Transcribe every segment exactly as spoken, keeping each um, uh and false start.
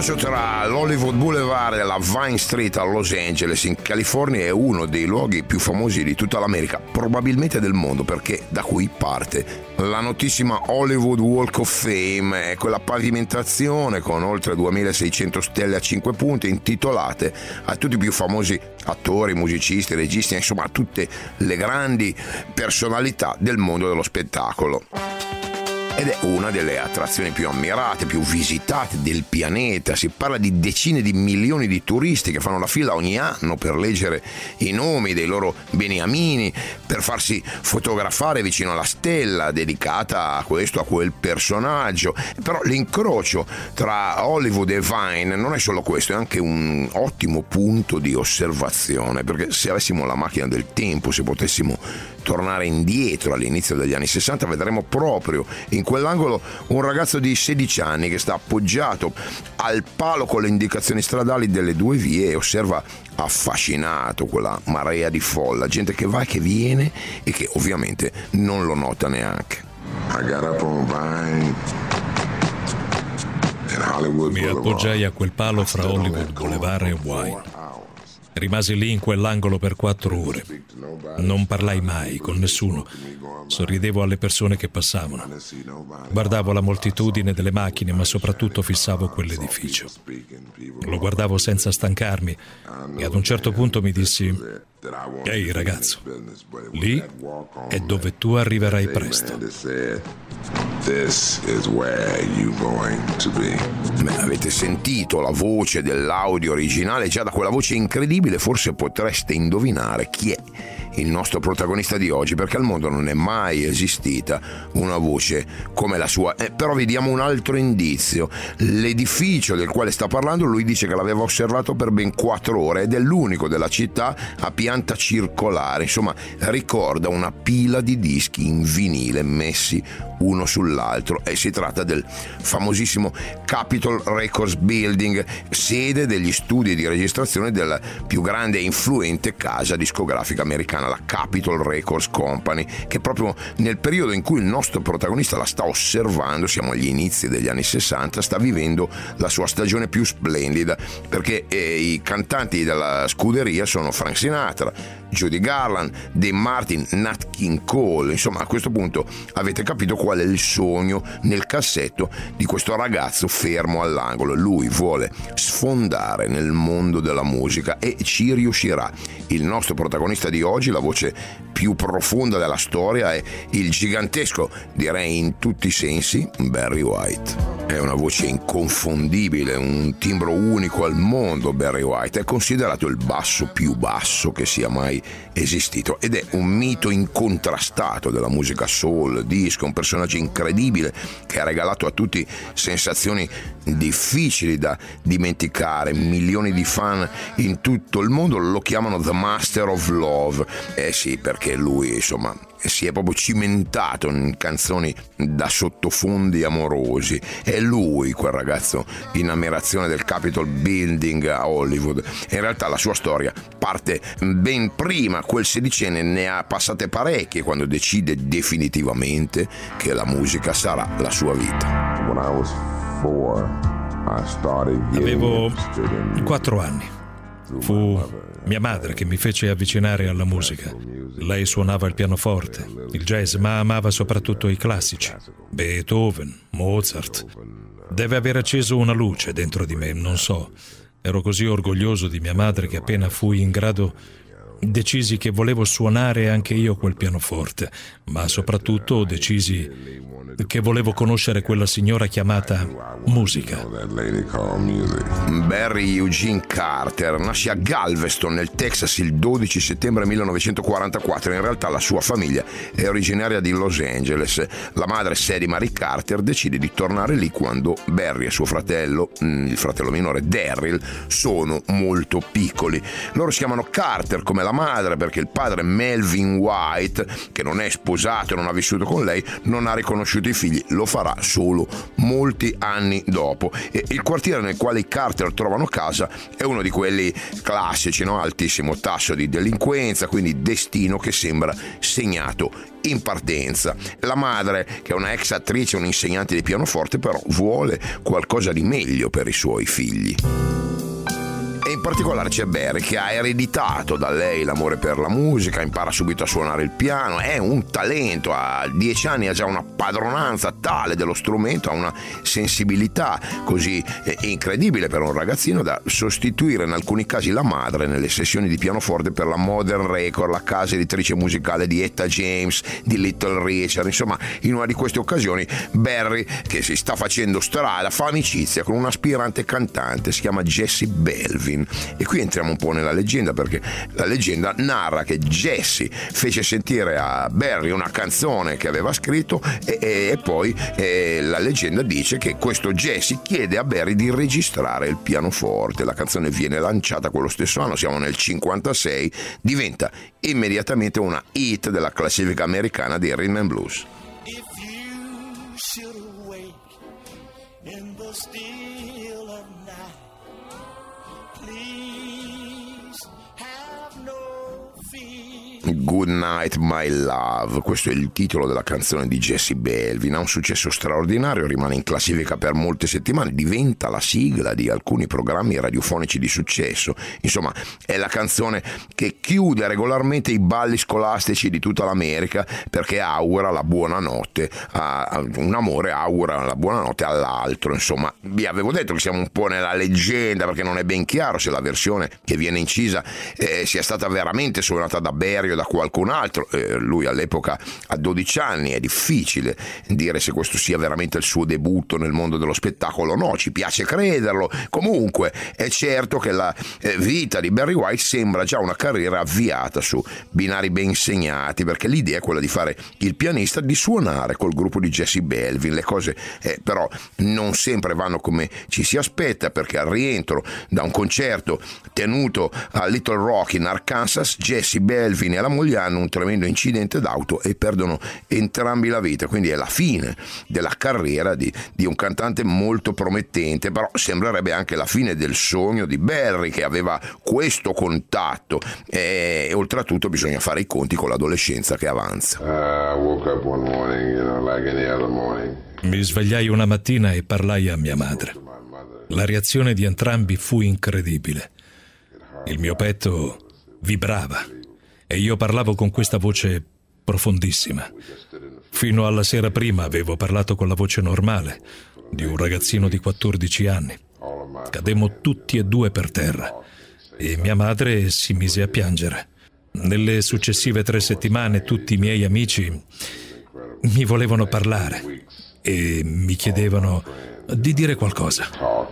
L'incrocio tra l'Hollywood Boulevard e la Vine Street a Los Angeles in California è uno dei luoghi più famosi di tutta l'America, probabilmente del mondo, perché da qui parte la notissima Hollywood Walk of Fame, è quella pavimentazione con oltre duemilaseicento stelle a cinque punte intitolate a tutti i più famosi attori, musicisti, registi, insomma a tutte le grandi personalità del mondo dello spettacolo. Ed è una delle attrazioni più ammirate, più visitate del pianeta. Si parla di decine di milioni di turisti che fanno la fila ogni anno per leggere i nomi dei loro beniamini, per farsi fotografare vicino alla stella dedicata a questo, a quel personaggio. Però l'incrocio tra Hollywood e Vine non è solo questo, è anche un ottimo punto di osservazione, perché se avessimo la macchina del tempo, se potessimo tornare indietro all'inizio degli anni sessanta, vedremo proprio in quell'angolo un ragazzo di sedici anni che sta appoggiato al palo con le indicazioni stradali delle due vie e osserva affascinato quella marea di folla, gente che va e che viene e che ovviamente non lo nota neanche. Mi appoggiai a quel palo fra Hollywood Boulevard e Wine. Rimasi lì in quell'angolo per quattro ore. Non parlai mai con nessuno. Sorridevo alle persone che passavano. Guardavo la moltitudine delle macchine, ma soprattutto fissavo quell'edificio. Lo guardavo senza stancarmi e ad un certo punto mi dissi: «Ehi ragazzo, lì è dove tu arriverai presto». This is where you're going to be. Beh, avete sentito la voce dell'audio originale? Già da quella voce incredibile forse potreste indovinare chi è il nostro protagonista di oggi, perché al mondo non è mai esistita una voce come la sua. Eh, però vediamo un altro indizio. L'edificio del quale sta parlando, lui dice che l'aveva osservato per ben quattro ore ed è l'unico della città a pianta circolare. Insomma, ricorda una pila di dischi in vinile messi uno sull'altro, e si tratta del famosissimo Capitol Records Building, sede degli studi di registrazione della più grande e influente casa discografica americana, la Capitol Records Company, che proprio nel periodo in cui il nostro protagonista la sta osservando, siamo agli inizi degli anni sessanta, sta vivendo la sua stagione più splendida, perché eh, i cantanti della scuderia sono Frank Sinatra, Judy Garland, Dean Martin, Nat King Cole. Insomma, a questo punto avete capito qual è il sogno nel cassetto di questo ragazzo fermo all'angolo. Lui vuole sfondare nel mondo della musica e ci riuscirà. Il nostro protagonista di oggi, la voce più profonda della storia, è il gigantesco, direi in tutti i sensi, Barry White. È una voce inconfondibile, un timbro unico al mondo. Barry White è considerato il basso più basso che sia mai esistito ed è un mito incontrastato della musica soul, disco, un personaggio incredibile che ha regalato a tutti sensazioni difficili da dimenticare. Milioni di fan in tutto il mondo lo chiamano The Master of Love. Eh sì, perché lui, insomma, si è proprio cimentato in canzoni da sottofondi amorosi. È lui quel ragazzo in ammirazione del Capitol Building a Hollywood. In realtà la sua storia parte ben prima. Quel sedicenne ne ha passate parecchie quando decide definitivamente che la musica sarà la sua vita. Avevo quattro anni. Fu mia madre che mi fece avvicinare alla musica. Lei suonava il pianoforte, il jazz, ma amava soprattutto i classici. Beethoven, Mozart. Deve aver acceso una luce dentro di me, non so. Ero così orgoglioso di mia madre che appena fui in grado decisi che volevo suonare anche io quel pianoforte, ma soprattutto decisi che volevo conoscere quella signora chiamata musica. Barry Eugene Carter nasce a Galveston, nel Texas, il dodici settembre millenovecentoquarantaquattro. In realtà la sua famiglia è originaria di Los Angeles. La madre, Sadie Marie Carter, decide di tornare lì quando Barry e suo fratello, il fratello minore Darryl, sono molto piccoli. Loro si chiamano Carter come la la madre, perché il padre Melvin White, che non è sposato e non ha vissuto con lei, non ha riconosciuto i figli, lo farà solo molti anni dopo. E il quartiere nel quale i Carter trovano casa è uno di quelli classici, no? Altissimo tasso di delinquenza, quindi destino che sembra segnato in partenza. La madre, che è una ex attrice, un insegnante di pianoforte, però vuole qualcosa di meglio per i suoi figli. E in particolare c'è Barry, che ha ereditato da lei l'amore per la musica, impara subito a suonare il piano, è un talento, a dieci anni ha già una padronanza tale dello strumento, ha una sensibilità così eh, incredibile per un ragazzino da sostituire in alcuni casi la madre nelle sessioni di pianoforte per la Modern Record, la casa editrice musicale di Etta James, di Little Richard. Insomma, in una di queste occasioni Barry, che si sta facendo strada, fa amicizia con un aspirante cantante, si chiama Jesse Belvin. E qui entriamo un po' nella leggenda, perché la leggenda narra che Jesse fece sentire a Barry una canzone che aveva scritto e, e, e poi e la leggenda dice che questo Jesse chiede a Barry di registrare il pianoforte. La canzone viene lanciata quello stesso anno, siamo nel cinquantasei, diventa immediatamente una hit della classifica americana di Rhythm and Blues. If you should awake in the still of night, please have no fear. Good Night My Love, questo è il titolo della canzone di Jesse Belvin, ha un successo straordinario, rimane in classifica per molte settimane, diventa la sigla di alcuni programmi radiofonici di successo. Insomma, è la canzone che chiude regolarmente i balli scolastici di tutta l'America, perché augura la buonanotte, a, un amore augura la buonanotte all'altro. Insomma, vi avevo detto che siamo un po' nella leggenda, perché non è ben chiaro se la versione che viene incisa eh, sia stata veramente suonata da Barry o da qualcun altro. Eh, lui all'epoca ha dodici anni, è difficile dire se questo sia veramente il suo debutto nel mondo dello spettacolo o no, ci piace crederlo. Comunque è certo che la eh, vita di Barry White sembra già una carriera avviata su binari ben segnati, perché l'idea è quella di fare il pianista, di suonare col gruppo di Jesse Belvin. Le cose eh, però non sempre vanno come ci si aspetta, perché al rientro da un concerto tenuto a Little Rock in Arkansas, Jesse Belvin e la moglie hanno un tremendo incidente d'auto e perdono entrambi la vita, quindi è la fine della carriera di, di un cantante molto promettente, però sembrerebbe anche la fine del sogno di Barry, che aveva questo contatto, e, e oltretutto bisogna fare i conti con l'adolescenza che avanza. Uh, I woke up one morning, you know, like any other morning. Mi svegliai una mattina e parlai a mia madre. La reazione di entrambi fu incredibile. Il mio petto vibrava e io parlavo con questa voce profondissima. Fino alla sera prima avevo parlato con la voce normale di un ragazzino di quattordici anni. Cademmo tutti e due per terra e mia madre si mise a piangere. Nelle successive tre settimane tutti i miei amici mi volevano parlare e mi chiedevano di dire qualcosa.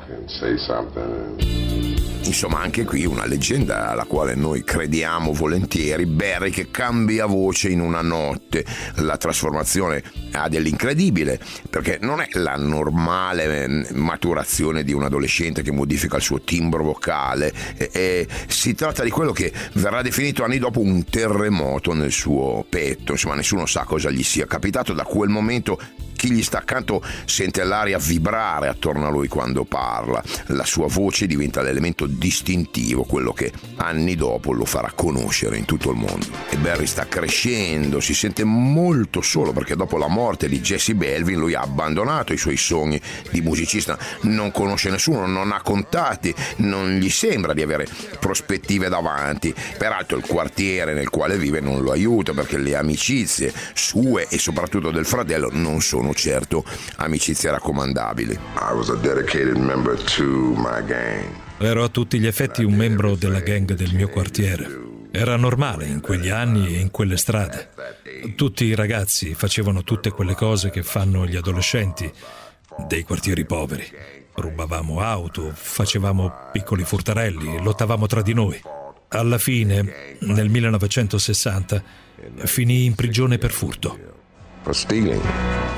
Insomma, anche qui una leggenda alla quale noi crediamo volentieri. Barry che cambia voce in una notte. La trasformazione ha dell'incredibile, perché non è la normale maturazione di un adolescente che modifica il suo timbro vocale, e, e si tratta di quello che verrà definito anni dopo un terremoto nel suo petto. Insomma, nessuno sa cosa gli sia capitato. Da quel momento chi gli sta accanto sente l'aria vibrare attorno a lui quando parla. La sua voce diventa l'elemento distintivo, quello che anni dopo lo farà conoscere in tutto il mondo. E Barry sta crescendo, si sente molto solo, perché dopo la morte di Jesse Belvin lui ha abbandonato i suoi sogni di musicista, non conosce nessuno, non ha contatti, non gli sembra di avere prospettive davanti. Peraltro il quartiere nel quale vive non lo aiuta, perché le amicizie sue e soprattutto del fratello non sono certo amicizie raccomandabili. I was a dedicated member to my gang. Ero a tutti gli effetti un membro della gang del mio quartiere. Era normale in quegli anni e in quelle strade. Tutti i ragazzi facevano tutte quelle cose che fanno gli adolescenti dei quartieri poveri. Rubavamo auto, facevamo piccoli furtarelli, lottavamo tra di noi. Alla fine, nel millenovecentosessanta, finii in prigione per furto. For stealing.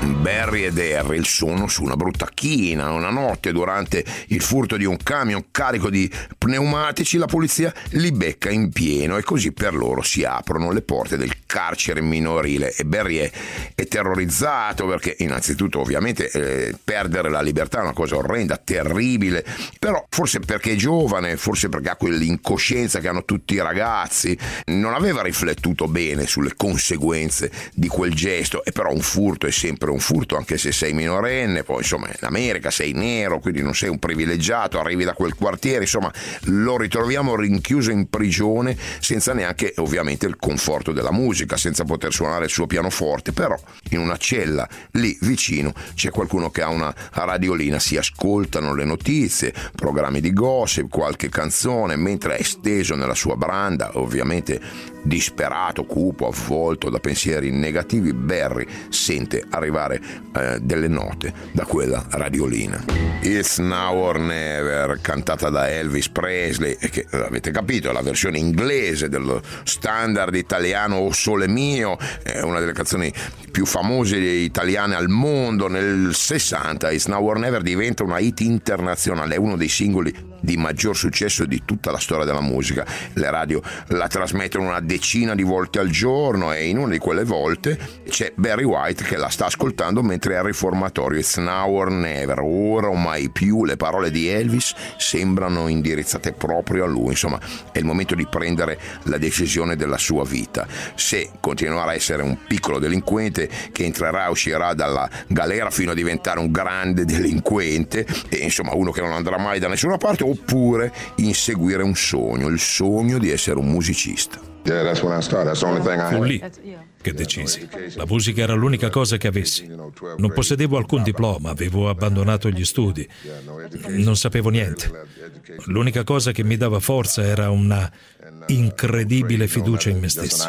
Barry ed Errol sono su una brutta china. Una notte, durante il furto di un camion carico di pneumatici, la polizia li becca in pieno e così per loro si aprono le porte del carcere minorile. E Barry è, è terrorizzato perché innanzitutto ovviamente eh, perdere la libertà è una cosa orrenda, terribile, però forse perché è giovane, forse perché ha quell'incoscienza che hanno tutti i ragazzi, non aveva riflettuto bene sulle conseguenze di quel gesto. E però un furto è sempre un furto, anche se sei minorenne. Poi insomma in America sei nero, quindi non sei un privilegiato, arrivi da quel quartiere, insomma lo ritroviamo rinchiuso in prigione senza neanche ovviamente il conforto della musica, senza poter suonare il suo pianoforte. Però in una cella lì vicino c'è qualcuno che ha una radiolina, si ascoltano le notizie, programmi di gossip, qualche canzone, mentre è steso nella sua branda, ovviamente disperato, cupo, avvolto da pensieri negativi, Barry sente arrivare eh, delle note da quella radiolina. It's Now or Never, cantata da Elvis Presley, e che avete capito è la versione inglese dello standard italiano O Sole Mio, è una delle canzoni più famose italiane al mondo. Nel sessanta It's Now or Never diventa una hit internazionale, è uno dei singoli di maggior successo di tutta la storia della musica. Le radio la trasmettono una decina di volte al giorno e in una di quelle volte c'è Barry White che la sta ascoltando mentre è al riformatorio. It's Now or Never, ora o mai più. Le parole di Elvis sembrano indirizzate proprio a lui. Insomma, è il momento di prendere la decisione della sua vita: se continuerà a essere un piccolo delinquente che entrerà e uscirà dalla galera fino a diventare un grande delinquente, e insomma uno che non andrà mai da nessuna parte, oppure inseguire un sogno, il sogno di essere un musicista. Yeah, that's when I started. That's the only thing I Fu had. lì che decisi. La musica era l'unica cosa che avessi. Non possedevo alcun diploma, avevo abbandonato gli studi, non sapevo niente. L'unica cosa che mi dava forza era una incredibile fiducia in me stesso.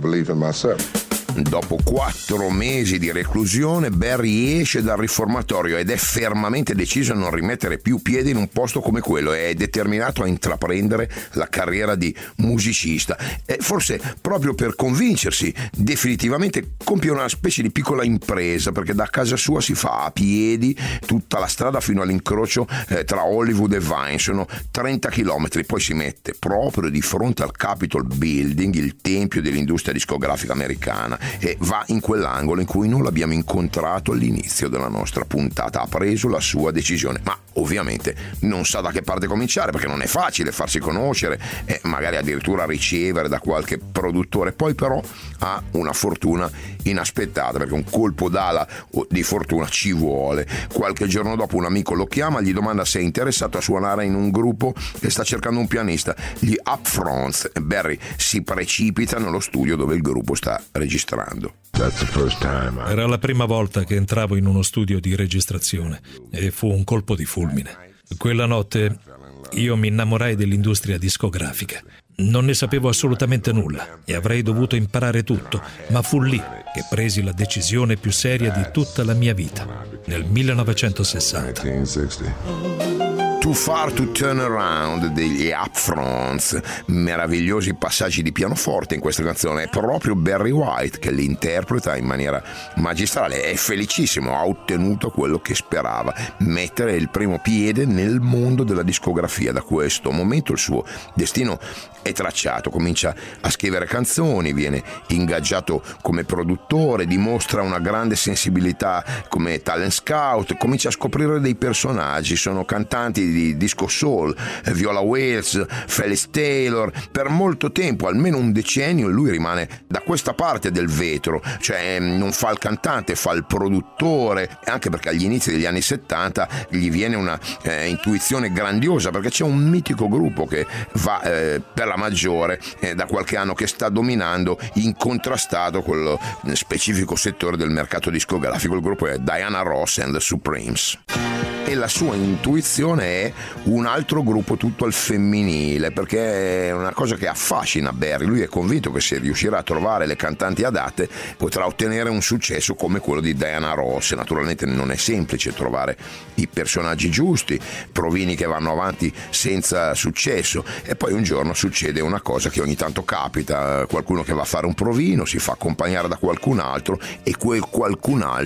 Dopo quattro mesi di reclusione, Barry esce dal riformatorio ed è fermamente deciso a non rimettere più piede in un posto come quello. È determinato a intraprendere la carriera di musicista e forse proprio per convincersi definitivamente compie una specie di piccola impresa, perché da casa sua si fa a piedi tutta la strada fino all'incrocio eh, tra Hollywood e Vine. Sono trenta chilometri, poi si mette proprio di fronte al Capitol Building, il tempio dell'industria discografica americana, e va in quell'angolo in cui non l'abbiamo incontrato all'inizio della nostra puntata. Ha preso la sua decisione, ma ovviamente non sa da che parte cominciare, perché non è facile farsi conoscere e magari addirittura ricevere da qualche produttore. Poi però ha una fortuna inaspettata, perché un colpo d'ala di fortuna ci vuole. Qualche giorno dopo un amico lo chiama, gli domanda se è interessato a suonare in un gruppo che sta cercando un pianista, gli Upfronts. Barry si precipita nello studio dove il gruppo sta registrando. Era la prima volta che entravo in uno studio di registrazione e fu un colpo di fulmine. Quella notte io mi innamorai dell'industria discografica. Non ne sapevo assolutamente nulla e avrei dovuto imparare tutto, ma fu lì che presi la decisione più seria di tutta la mia vita, nel millenovecentosessanta. Too Far to Turn Around degli Upfronts, meravigliosi passaggi di pianoforte in questa canzone. È proprio Barry White che li interpreta in maniera magistrale. È felicissimo, ha ottenuto quello che sperava: mettere il primo piede nel mondo della discografia. Da questo momento il suo destino è tracciato, comincia a scrivere canzoni, viene ingaggiato come produttore, dimostra una grande sensibilità come talent scout, comincia a scoprire dei personaggi. Sono cantanti di disco soul, Viola Wills, Felix Taylor. Per molto tempo, almeno un decennio, lui rimane da questa parte del vetro, cioè non fa il cantante, fa il produttore, anche perché agli inizi degli anni settanta gli viene una eh, intuizione grandiosa, perché c'è un mitico gruppo che va eh, per la maggiore eh, da qualche anno, che sta dominando incontrastato quello specifico settore del mercato discografico. Il gruppo è Diana Ross and the Supremes. E la sua intuizione è un altro gruppo tutto al femminile, perché è una cosa che affascina Barry. Lui è convinto che se riuscirà a trovare le cantanti adatte potrà ottenere un successo come quello di Diana Ross. Naturalmente non è semplice trovare i personaggi giusti, provini che vanno avanti senza successo, e poi un giorno succede una cosa che ogni tanto capita: qualcuno che va a fare un provino si fa accompagnare da qualcun altro e quel qualcun altro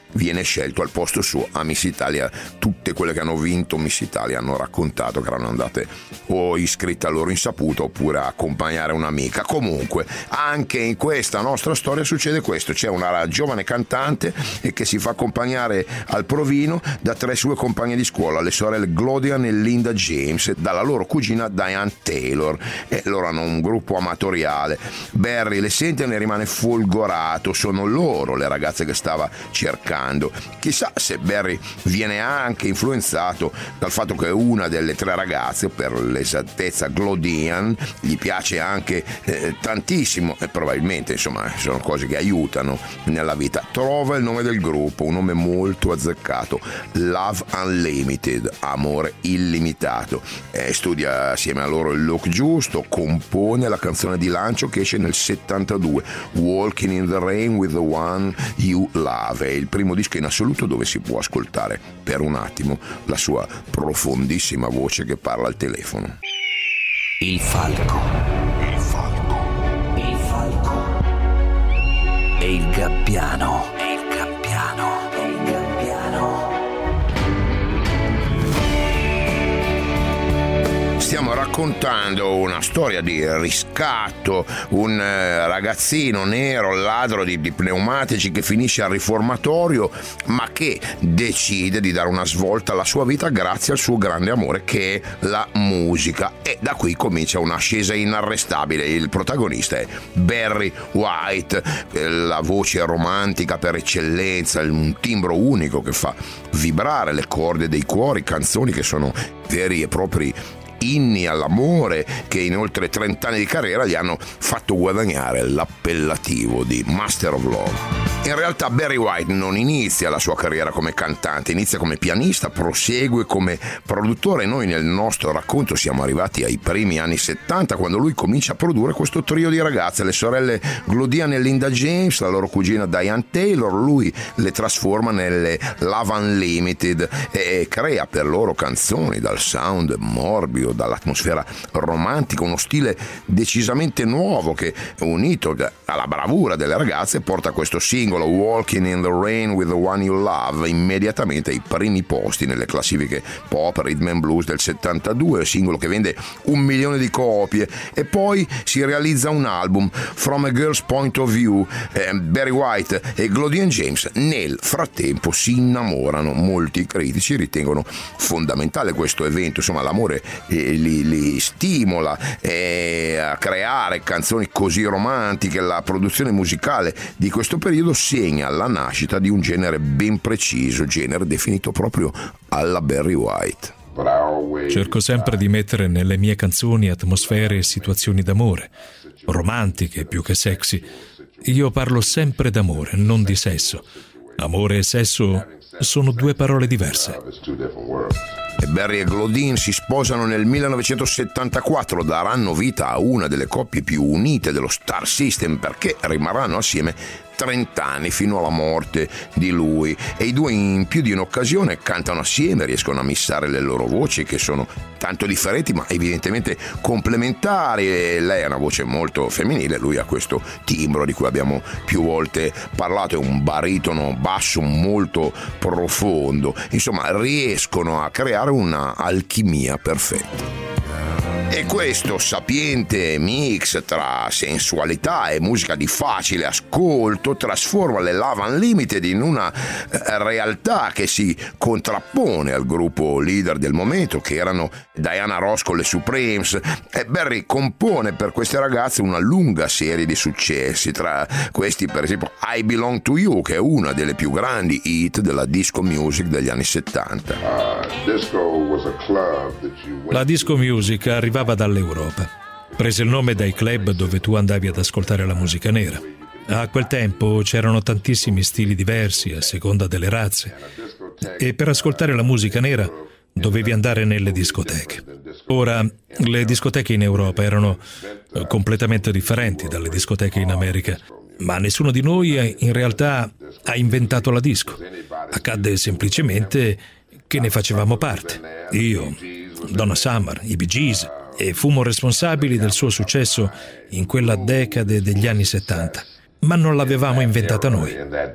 viene scelto al posto suo a Miss Italia. Tutte quelle che hanno vinto Miss Italia hanno raccontato che erano andate o iscritte a loro insaputa oppure a accompagnare un'amica. Comunque anche in questa nostra storia succede questo: c'è una giovane cantante che si fa accompagnare al provino da tre sue compagne di scuola, le sorelle Glodian e Linda James, dalla loro cugina Diane Taylor, e loro hanno un gruppo amatoriale. Barry le sente e ne rimane folgorato, sono loro le ragazze che stava cercando. Chissà se Barry viene anche influenzato dal fatto che una delle tre ragazze, per l'esattezza Glodian, gli piace anche eh, tantissimo, e probabilmente insomma sono cose che aiutano nella vita. Trova il nome del gruppo, un nome molto azzeccato: Love Unlimited, amore illimitato. Eh, studia assieme a loro il look giusto, compone la canzone di lancio che esce nel settantadue, Walking in the Rain with the One You Love. È il primo disco in assoluto dove si può ascoltare per un attimo la sua profondissima voce che parla al telefono. Il falco. Il falco. Il falco. E il gabbiano. E il gabbiano. E il gabbiano. Stiamo raccontando una storia di riscatto, un eh, ragazzino nero, ladro di, di pneumatici, che finisce al riformatorio ma che decide di dare una svolta alla sua vita grazie al suo grande amore che è la musica, e da qui comincia un'ascesa inarrestabile. Il protagonista è Barry White, la voce romantica per eccellenza, un timbro unico che fa vibrare le corde dei cuori, canzoni che sono veri e propri inni all'amore, che in oltre trenta anni di carriera gli hanno fatto guadagnare l'appellativo di Master of Love. In realtà Barry White non inizia la sua carriera come cantante, inizia come pianista, prosegue come produttore. Noi nel nostro racconto siamo arrivati ai primi anni settanta, quando lui comincia a produrre questo trio di ragazze, le sorelle Glodian e Linda James, la loro cugina Diane Taylor. Lui le trasforma nelle Love Unlimited e crea per loro canzoni dal sound morbido, dall'atmosfera romantica, uno stile decisamente nuovo che, unito alla bravura delle ragazze, porta questo singolo Walking in the Rain with the One You Love immediatamente ai primi posti nelle classifiche pop, rhythm and blues del settantadue, singolo che vende un milione di copie. E poi si realizza un album, From a Girl's Point of View. eh, Barry White e Glodian James nel frattempo si innamorano. Molti critici ritengono fondamentale questo evento, insomma l'amore eh, li, li stimola eh, a creare canzoni così romantiche. La produzione musicale di questo periodo segna la nascita di un genere ben preciso, genere definito proprio alla Barry White. Cerco sempre di mettere nelle mie canzoni atmosfere e situazioni d'amore, romantiche più che sexy. Io parlo sempre d'amore, non di sesso. Amore e sesso sono due parole diverse. E Barry e Glodian si sposano nel millenovecentosettantaquattro, daranno vita a una delle coppie più unite dello Star System, perché rimarranno assieme trenta anni fino alla morte di lui, e i due in più di un'occasione cantano assieme, riescono a missare le loro voci che sono tanto differenti ma evidentemente complementari. E lei ha una voce molto femminile, lui ha questo timbro di cui abbiamo più volte parlato, è un baritono basso molto profondo. Insomma, riescono a creare una alchimia perfetta. E questo sapiente mix tra sensualità e musica di facile ascolto trasforma le Love Unlimited in una realtà che si contrappone al gruppo leader del momento, che erano Diana Ross con le Supremes. E Barry compone per queste ragazze una lunga serie di successi, tra questi per esempio I Belong to You, che è una delle più grandi hit della disco music degli anni settanta. La disco music arrivava dall'Europa. Prese il nome dai club dove tu andavi ad ascoltare la musica nera. A quel tempo c'erano tantissimi stili diversi a seconda delle razze, e per ascoltare la musica nera dovevi andare nelle discoteche. Ora, le discoteche in Europa erano completamente differenti dalle discoteche in America, ma nessuno di noi in realtà ha inventato la disco. Accadde semplicemente che ne facevamo parte. Io, Donna Summer, i Bee Gees, e fummo responsabili del suo successo in quella decade degli anni settanta. ma non l'avevamo inventata noi.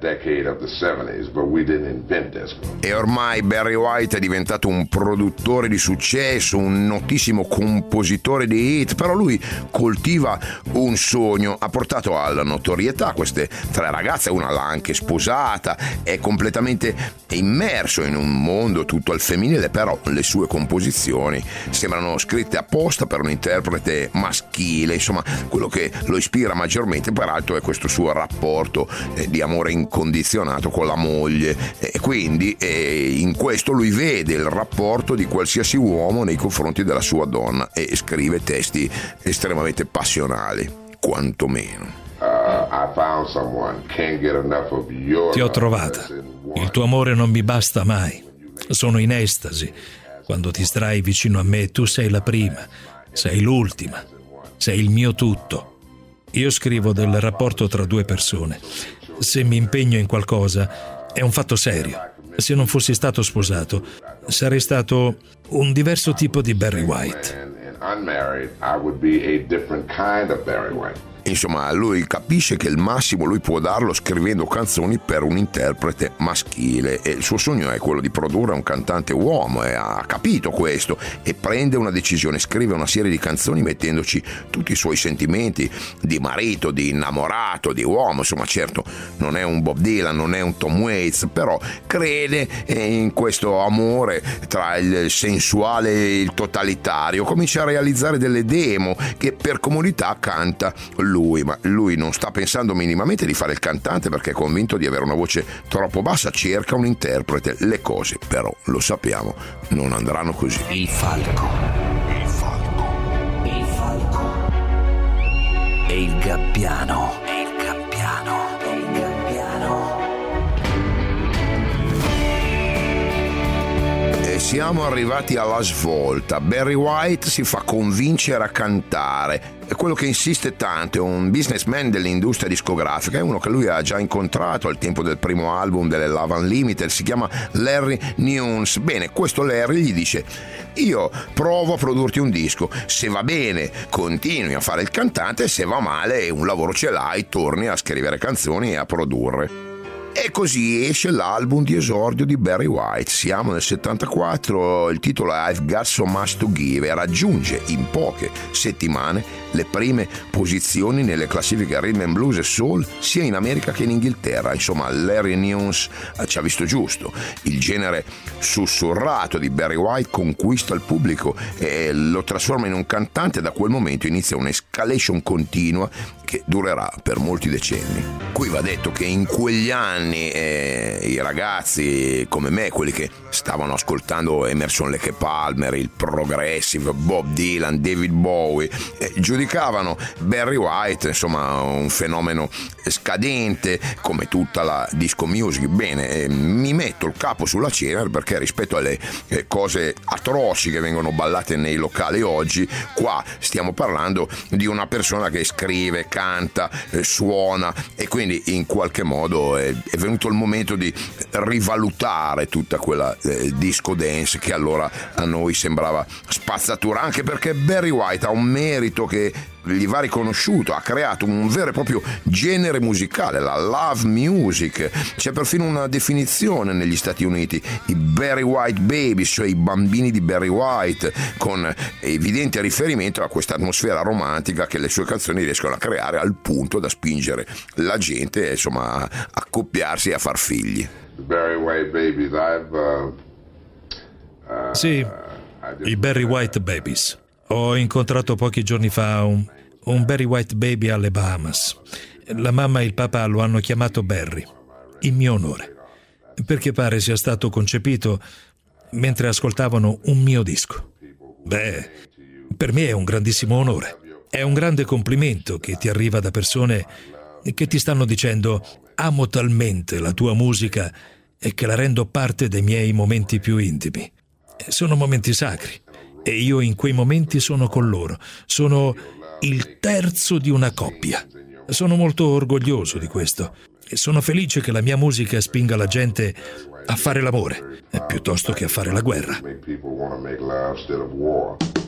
E ormai Barry White è diventato un produttore di successo, un notissimo compositore di hit, però lui coltiva un sogno, ha portato alla notorietà queste tre ragazze, una l'ha anche sposata, è completamente immerso in un mondo tutto al femminile, però le sue composizioni sembrano scritte apposta per un interprete maschile, insomma quello che lo ispira maggiormente peraltro è questo suo rapporto eh, di amore incondizionato con la moglie, e eh, quindi eh, in questo lui vede il rapporto di qualsiasi uomo nei confronti della sua donna e scrive testi estremamente passionali, quantomeno. Ti ho trovata, il tuo amore non mi basta mai, sono in estasi, quando ti strai vicino a me tu sei la prima, sei l'ultima, sei il mio tutto. Io scrivo del rapporto tra due persone. Se mi impegno in qualcosa, è un fatto serio. Se non fossi stato sposato, sarei stato un diverso tipo di Barry White. Insomma, lui capisce che il massimo lui può darlo scrivendo canzoni per un interprete maschile e il suo sogno è quello di produrre un cantante uomo e ha capito questo e prende una decisione, scrive una serie di canzoni mettendoci tutti i suoi sentimenti di marito, di innamorato, di uomo, insomma certo non è un Bob Dylan, non è un Tom Waits, però crede in questo amore tra il sensuale e il totalitario, comincia a realizzare delle demo che per comodità canta lui, ma lui non sta pensando minimamente di fare il cantante perché è convinto di avere una voce troppo bassa, cerca un interprete. Le cose però, lo sappiamo, non andranno così. Il falco, il falco, il falco e il gabbiano, e il gabbiano, e il gabbiano. E siamo arrivati alla svolta. Barry White si fa convincere a cantare. È quello che insiste tanto, è un businessman dell'industria discografica, è uno che lui ha già incontrato al tempo del primo album delle Love Unlimited, si chiama Larry Nunes. Bene, questo Larry gli dice: io provo a produrti un disco, se va bene continui a fare il cantante, se va male un lavoro ce l'hai, torni a scrivere canzoni e a produrre. E così esce l'album di esordio di Barry White, siamo nel settantaquattro, il titolo è I've Got So Much To Give e raggiunge in poche settimane le prime posizioni nelle classifiche rhythm and blues e soul sia in America che in Inghilterra. Insomma, Larry Nunes ci ha visto giusto, il genere sussurrato di Barry White conquista il pubblico e lo trasforma in un cantante. Da quel momento inizia un'escalation continua che durerà per molti decenni. Qui va detto che in quegli anni eh, i ragazzi come me, quelli che stavano ascoltando Emerson Lake Palmer, il progressive, Bob Dylan, David Bowie, eh, giudicavano Barry White insomma un fenomeno scadente come tutta la disco music. Bene, eh, mi metto il capo sulla cena perché rispetto alle eh, cose atroci che vengono ballate nei locali oggi, qua stiamo parlando di una persona che scrive, canta, eh, suona e quindi in qualche modo è, è venuto il momento di rivalutare tutta quella eh, disco dance che allora a noi sembrava spazzatura, anche perché Barry White ha un merito che gli va riconosciuto, ha creato un vero e proprio genere musicale, la love music. C'è perfino una definizione negli Stati Uniti, i Barry White Babies, cioè i bambini di Barry White, con evidente riferimento a questa atmosfera romantica che le sue canzoni riescono a creare al punto da spingere la gente insomma a accoppiarsi e a far figli. Barry White Babies, I've, uh, uh, Sì, i Barry White Babies. Ho incontrato pochi giorni fa un, un Barry White Baby alle Bahamas. La mamma e il papà lo hanno chiamato Barry, in mio onore, perché pare sia stato concepito mentre ascoltavano un mio disco. Beh, per me è un grandissimo onore. È un grande complimento che ti arriva da persone che ti stanno dicendo: amo talmente la tua musica e che la rendo parte dei miei momenti più intimi. Sono momenti sacri. E io in quei momenti sono con loro. Sono il terzo di una coppia. Sono molto orgoglioso di questo. E sono felice che la mia musica spinga la gente a fare l'amore, piuttosto che a fare la guerra.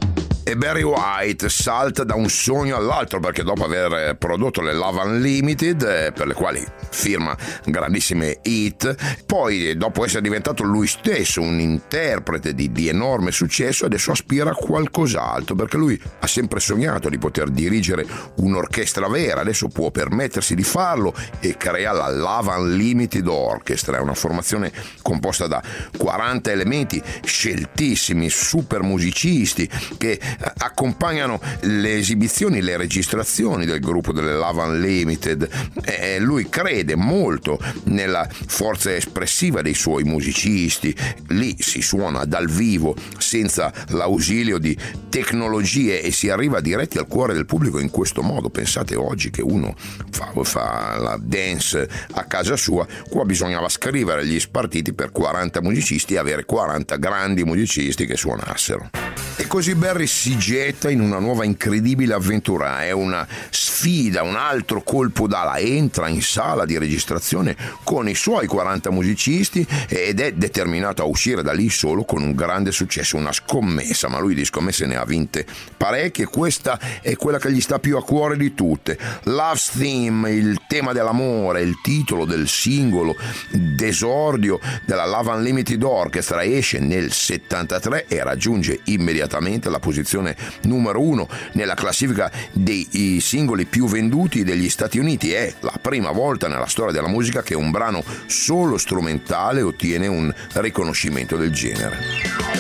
e Barry White salta da un sogno all'altro, perché dopo aver prodotto le Love Unlimited, per le quali firma grandissime hit, poi dopo essere diventato lui stesso un interprete di, di enorme successo, adesso aspira a qualcos'altro, perché lui ha sempre sognato di poter dirigere un'orchestra vera, adesso può permettersi di farlo e crea la Love Unlimited Orchestra. È una formazione composta da quaranta elementi sceltissimi, super musicisti che accompagnano le esibizioni, le registrazioni del gruppo delle Love Unlimited. E lui crede molto nella forza espressiva dei suoi musicisti. Lì si suona dal vivo senza l'ausilio di tecnologie e si arriva diretti al cuore del pubblico in questo modo. Pensate oggi che uno fa, fa la dance a casa sua, qua bisognava scrivere gli spartiti per quaranta musicisti e avere quaranta grandi musicisti che suonassero. E così Barry si getta in una nuova incredibile avventura, è una sfida, un altro colpo d'ala, entra in sala di registrazione con i suoi quaranta musicisti ed è determinato a uscire da lì solo con un grande successo, una scommessa, ma lui di scommesse ne ha vinte parecchie. Questa è quella che gli sta più a cuore di tutte, Love's Theme, il tema dell'amore, il titolo del singolo d'esordio della Love Unlimited Orchestra, esce nel settantatré e raggiunge immediatamente la posizione numero uno nella classifica dei singoli più venduti degli Stati Uniti. È la prima volta nella storia della musica che un brano solo strumentale ottiene un riconoscimento del genere.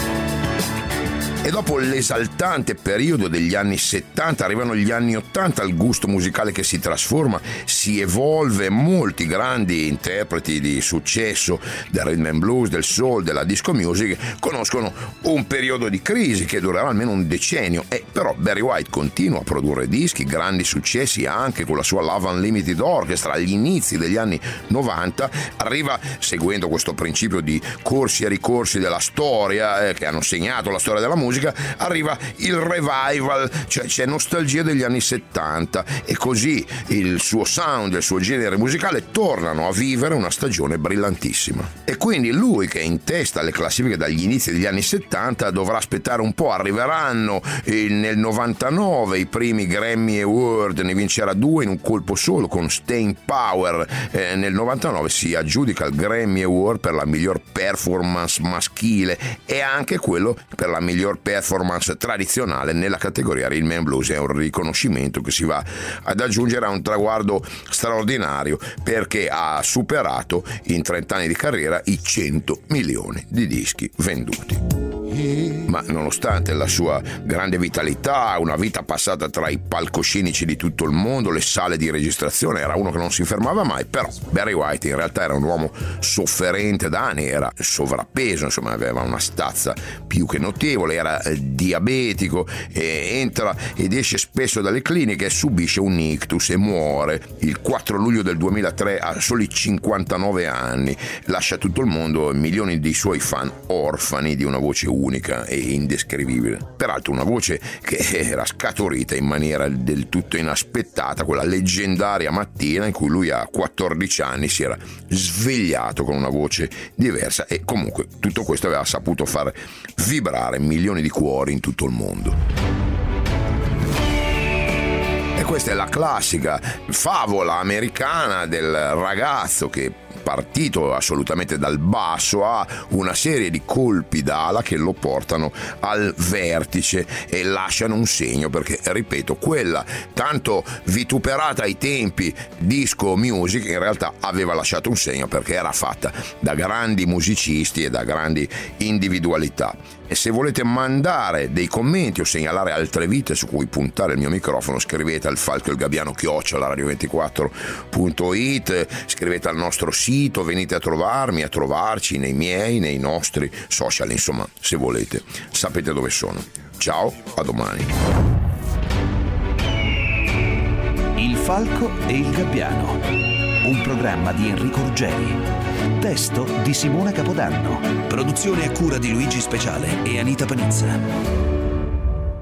E dopo l'esaltante periodo degli anni settanta arrivano gli anni ottanta, il gusto musicale che si trasforma, si evolve, molti grandi interpreti di successo del rhythm and blues, del soul, della disco music conoscono un periodo di crisi che durerà almeno un decennio, e però Barry White continua a produrre dischi, grandi successi anche con la sua Love Unlimited Orchestra. Agli inizi degli anni novanta arriva, seguendo questo principio di corsi e ricorsi della storia eh, che hanno segnato la storia della musica, arriva il revival, cioè c'è nostalgia degli anni settanta, e così il suo sound, il suo genere musicale tornano a vivere una stagione brillantissima. E quindi lui, che è in testa alle classifiche dagli inizi degli anni settanta, dovrà aspettare un po'. Arriveranno eh, nel novantanove i primi Grammy Award, ne vincerà due in un colpo solo con Staying Power. Eh, nel novantanove si aggiudica il Grammy Award per la miglior performance maschile e anche quello per la miglior performance tradizionale nella categoria Rhythm and Blues. È un riconoscimento che si va ad aggiungere a un traguardo straordinario, perché ha superato in trenta anni di carriera i cento milioni di dischi venduti. Ma nonostante la sua grande vitalità, una vita passata tra i palcoscenici di tutto il mondo, le sale di registrazione, era uno che non si fermava mai. Però Barry White in realtà era un uomo sofferente da anni, era sovrappeso, insomma aveva una stazza più che notevole, era eh, diabetico, e entra ed esce spesso dalle cliniche e subisce un ictus e muore il quattro luglio del duemilatré a soli cinquantanove anni. Lascia tutto il mondo e milioni di suoi fan orfani di una voce unica e indescrivibile. Peraltro una voce che era scaturita in maniera del tutto inaspettata quella leggendaria mattina in cui lui a quattordici anni si era svegliato con una voce diversa, e comunque tutto questo aveva saputo far vibrare milioni di cuori in tutto il mondo. E questa è la classica favola americana del ragazzo che, partito assolutamente dal basso, ha una serie di colpi d'ala che lo portano al vertice e lasciano un segno, perché ripeto, quella tanto vituperata ai tempi disco music in realtà aveva lasciato un segno, perché era fatta da grandi musicisti e da grandi individualità. E se volete mandare dei commenti o segnalare altre vite su cui puntare il mio microfono, scrivete al Falco il Gabbiano chiocciola radio ventiquattro punto it, scrivete al nostro sito, venite a trovarmi, a trovarci nei miei, nei nostri social, insomma, se volete sapete dove sono. Ciao, a domani. Il Falco e il Gabbiano, un programma di Enrico Ruggeri. Testo di Simona Capodanno. Produzione a cura di Luigi Speciale e Anita Panizza.